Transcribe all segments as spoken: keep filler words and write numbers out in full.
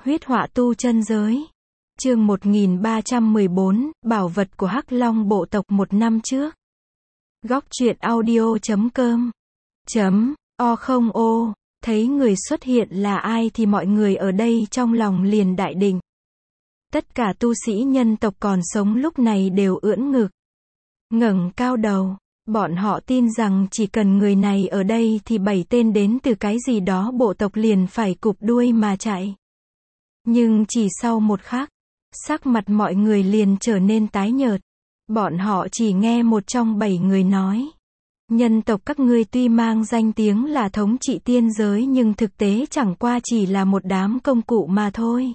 Huyết họa tu chân giới. Chương một nghìn ba trăm mười bốn, bảo vật của Hắc Long bộ tộc một năm trước. Góc truyện audio chấm com chấm o không ô, thấy người xuất hiện là ai thì mọi người ở đây trong lòng liền đại định. Tất cả tu sĩ nhân tộc còn sống lúc này đều ưỡn ngực, ngẩng cao đầu. Bọn họ tin rằng chỉ cần người này ở đây thì bảy tên đến từ cái gì đó bộ tộc liền phải cụp đuôi mà chạy. Nhưng chỉ sau một khắc, sắc mặt mọi người liền trở nên tái nhợt. Bọn họ chỉ nghe một trong bảy người nói: nhân tộc các ngươi tuy mang danh tiếng là thống trị tiên giới nhưng thực tế chẳng qua chỉ là một đám công cụ mà thôi.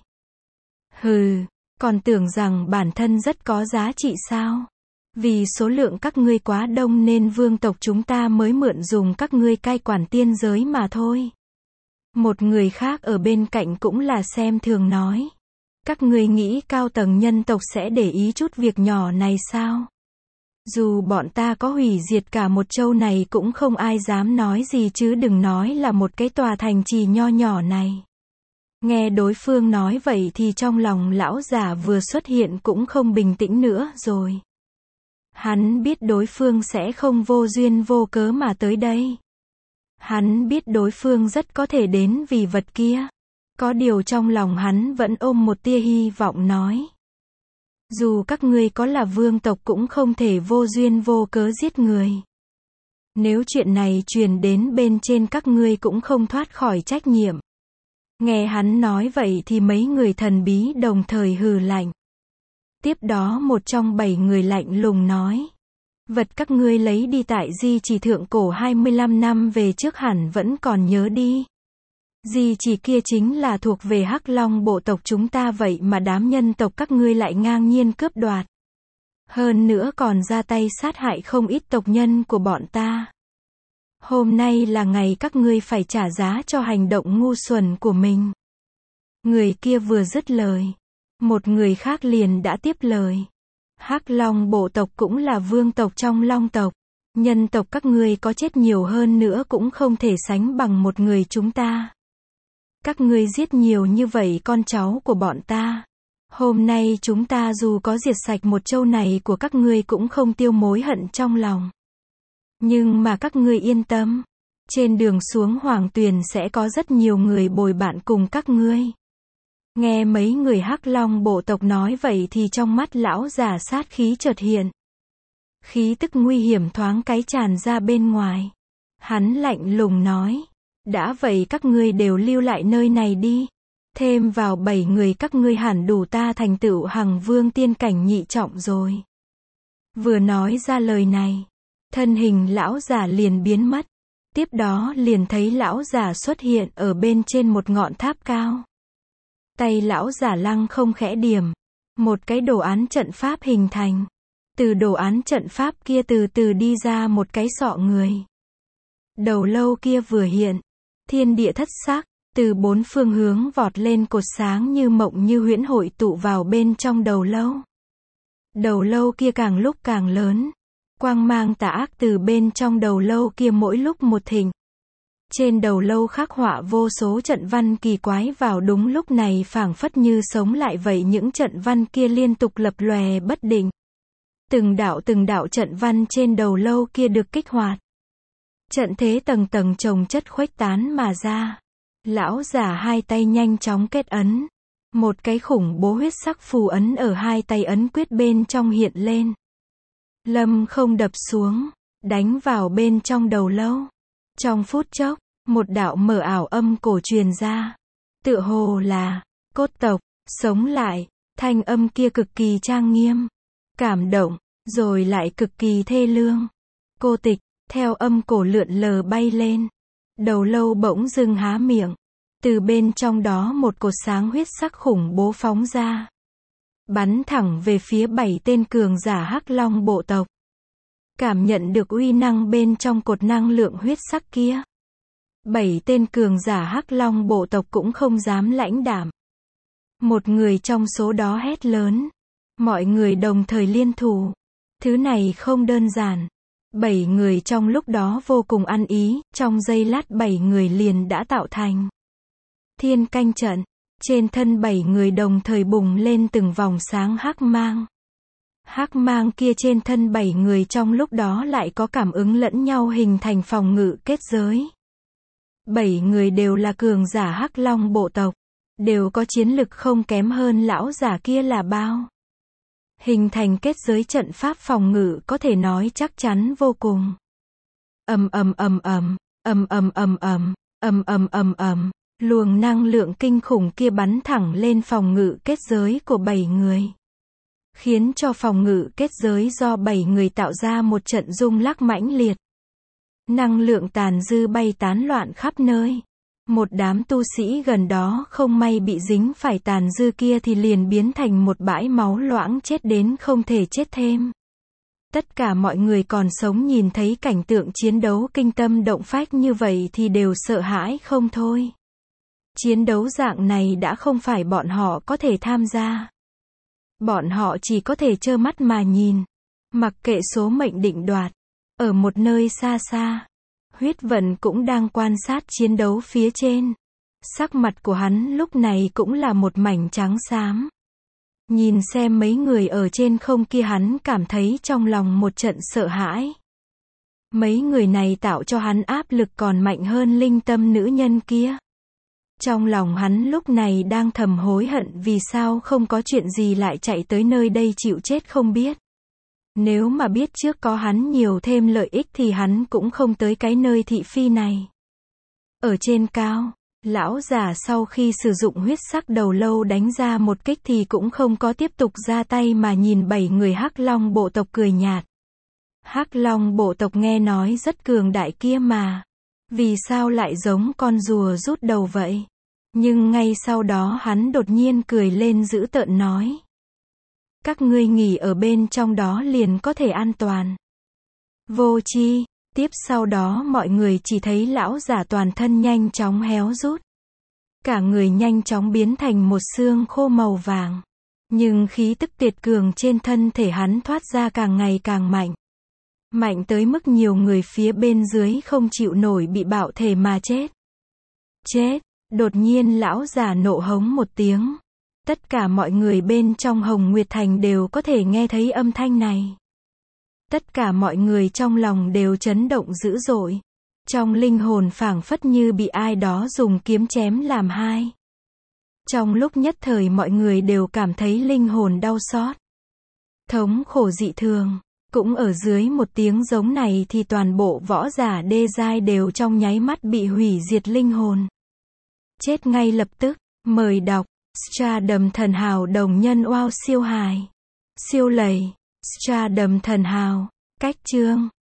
Hừ, còn tưởng rằng bản thân rất có giá trị sao? Vì số lượng các ngươi quá đông nên vương tộc chúng ta mới mượn dùng các ngươi cai quản tiên giới mà thôi. Một người khác ở bên cạnh cũng là xem thường nói: các ngươi nghĩ cao tầng nhân tộc sẽ để ý chút việc nhỏ này sao? Dù bọn ta có hủy diệt cả một châu này cũng không ai dám nói gì chứ đừng nói là một cái tòa thành trì nho nhỏ này. Nghe đối phương nói vậy thì trong lòng lão giả vừa xuất hiện cũng không bình tĩnh nữa rồi. Hắn biết đối phương sẽ không vô duyên vô cớ mà tới đây. Hắn biết đối phương rất có thể đến vì vật kia. Có điều trong lòng hắn vẫn ôm một tia hy vọng nói: dù các ngươi có là vương tộc cũng không thể vô duyên vô cớ giết người. Nếu chuyện này truyền đến bên trên các ngươi cũng không thoát khỏi trách nhiệm. Nghe hắn nói vậy thì mấy người thần bí đồng thời hừ lạnh. Tiếp đó một trong bảy người lạnh lùng nói: vật các ngươi lấy đi tại di chỉ thượng cổ hai mươi lăm năm về trước hẳn vẫn còn nhớ đi. Di chỉ kia chính là thuộc về Hắc Long bộ tộc chúng ta vậy mà đám nhân tộc các ngươi lại ngang nhiên cướp đoạt. Hơn nữa còn ra tay sát hại không ít tộc nhân của bọn ta. Hôm nay là ngày các ngươi phải trả giá cho hành động ngu xuẩn của mình. Người kia vừa dứt lời, một người khác liền đã tiếp lời: Hắc Long bộ tộc cũng là vương tộc trong Long tộc. Nhân tộc các ngươi có chết nhiều hơn nữa cũng không thể sánh bằng một người chúng ta. Các ngươi giết nhiều như vậy con cháu của bọn ta. Hôm nay chúng ta dù có diệt sạch một châu này của các ngươi cũng không tiêu mối hận trong lòng. Nhưng mà các ngươi yên tâm, trên đường xuống Hoàng Tuyền sẽ có rất nhiều người bồi bạn cùng các ngươi. Nghe mấy người Hắc Long bộ tộc nói vậy thì trong mắt lão già sát khí chợt hiện. Khí tức nguy hiểm thoáng cái tràn ra bên ngoài. Hắn lạnh lùng nói: đã vậy các ngươi đều lưu lại nơi này đi. Thêm vào bảy người các ngươi hẳn đủ ta thành tựu hằng vương tiên cảnh nhị trọng rồi. Vừa nói ra lời này, thân hình lão già liền biến mất. Tiếp đó liền thấy lão già xuất hiện ở bên trên một ngọn tháp cao. Tay lão giả lăng không khẽ điểm, một cái đồ án trận pháp hình thành. Từ đồ án trận pháp kia từ từ đi ra một cái sọ người. Đầu lâu kia vừa hiện, thiên địa thất sắc, từ bốn phương hướng vọt lên cột sáng như mộng như huyễn hội tụ vào bên trong đầu lâu. Đầu lâu kia càng lúc càng lớn, quang mang tà ác từ bên trong đầu lâu kia mỗi lúc một thịnh. Trên đầu lâu khắc họa vô số trận văn kỳ quái vào đúng lúc này phảng phất như sống lại vậy, những trận văn kia liên tục lập lòe bất định. Từng đạo từng đạo trận văn trên đầu lâu kia được kích hoạt. Trận thế tầng tầng chồng chất khuếch tán mà ra. Lão giả hai tay nhanh chóng kết ấn. Một cái khủng bố huyết sắc phù ấn ở hai tay ấn quyết bên trong hiện lên. Lâm không đập xuống, đánh vào bên trong đầu lâu. Trong phút chốc, một đạo mờ ảo âm cổ truyền ra. Tựa hồ là cốt tộc sống lại. Thanh âm kia cực kỳ trang nghiêm, cảm động, rồi lại cực kỳ thê lương. Cô tịch, theo âm cổ lượn lờ bay lên. Đầu lâu bỗng dưng há miệng. Từ bên trong đó một cột sáng huyết sắc khủng bố phóng ra. Bắn thẳng về phía bảy tên cường giả Hắc Long bộ tộc. Cảm nhận được uy năng bên trong cột năng lượng huyết sắc kia. Bảy tên cường giả Hắc Long bộ tộc cũng không dám lãnh đạm. Một người trong số đó hét lớn. Mọi người đồng thời liên thủ. Thứ này không đơn giản. Bảy người trong lúc đó vô cùng ăn ý, trong giây lát bảy người liền đã tạo thành thiên canh trận. Trên thân bảy người đồng thời bùng lên từng vòng sáng hắc mang. Hắc mang kia trên thân bảy người trong lúc đó lại có cảm ứng lẫn nhau hình thành phòng ngự kết giới. Bảy người đều là cường giả Hắc Long bộ tộc, đều có chiến lực không kém hơn lão giả kia là bao. Hình thành kết giới trận pháp phòng ngự có thể nói chắc chắn vô cùng. Ầm ầm ầm ầm, ầm ầm ầm ầm, ầm ầm ầm ầm, luồng năng lượng kinh khủng kia bắn thẳng lên phòng ngự kết giới của bảy người, khiến cho phòng ngự kết giới do bảy người tạo ra một trận rung lắc mãnh liệt. Năng lượng tàn dư bay tán loạn khắp nơi. Một đám tu sĩ gần đó không may bị dính phải tàn dư kia thì liền biến thành một bãi máu loãng chết đến không thể chết thêm. Tất cả mọi người còn sống nhìn thấy cảnh tượng chiến đấu kinh tâm động phách như vậy thì đều sợ hãi không thôi. Chiến đấu dạng này đã không phải bọn họ có thể tham gia. Bọn họ chỉ có thể trơ mắt mà nhìn, mặc kệ số mệnh định đoạt. Ở một nơi xa xa, Huyết Vận cũng đang quan sát chiến đấu phía trên. Sắc mặt của hắn lúc này cũng là một mảnh trắng xám. Nhìn xem mấy người ở trên không kia hắn cảm thấy trong lòng một trận sợ hãi. Mấy người này tạo cho hắn áp lực còn mạnh hơn linh tâm nữ nhân kia. Trong lòng hắn lúc này đang thầm hối hận vì sao không có chuyện gì lại chạy tới nơi đây chịu chết không biết. Nếu mà biết trước có hắn nhiều thêm lợi ích thì hắn cũng không tới cái nơi thị phi này. Ở trên cao, lão giả sau khi sử dụng huyết sắc đầu lâu đánh ra một kích thì cũng không có tiếp tục ra tay mà nhìn bảy người Hắc Long bộ tộc cười nhạt. Hắc Long bộ tộc nghe nói rất cường đại kia mà. Vì sao lại giống con rùa rút đầu vậy? Nhưng ngay sau đó hắn đột nhiên cười lên dữ tợn nói. Các ngươi nghỉ ở bên trong đó liền có thể an toàn. Vô chi, tiếp sau đó mọi người chỉ thấy lão giả toàn thân nhanh chóng héo rút. Cả người nhanh chóng biến thành một xương khô màu vàng. Nhưng khí tức tuyệt cường trên thân thể hắn thoát ra càng ngày càng mạnh. Mạnh tới mức nhiều người phía bên dưới không chịu nổi bị bạo thể mà chết. Chết, đột nhiên lão giả nộ hống một tiếng. Tất cả mọi người bên trong Hồng Nguyệt Thành đều có thể nghe thấy âm thanh này. Tất cả mọi người trong lòng đều chấn động dữ dội. Trong linh hồn phảng phất như bị ai đó dùng kiếm chém làm hai. Trong lúc nhất thời mọi người đều cảm thấy linh hồn đau xót. Thống khổ dị thường. Cũng ở dưới một tiếng giống này thì toàn bộ võ giả đê giai đều trong nháy mắt bị hủy diệt linh hồn. Chết ngay lập tức. Mời đọc. Stardom thần hào đồng nhân wow siêu hài. Siêu lầy. Stardom thần hào. Cách chương.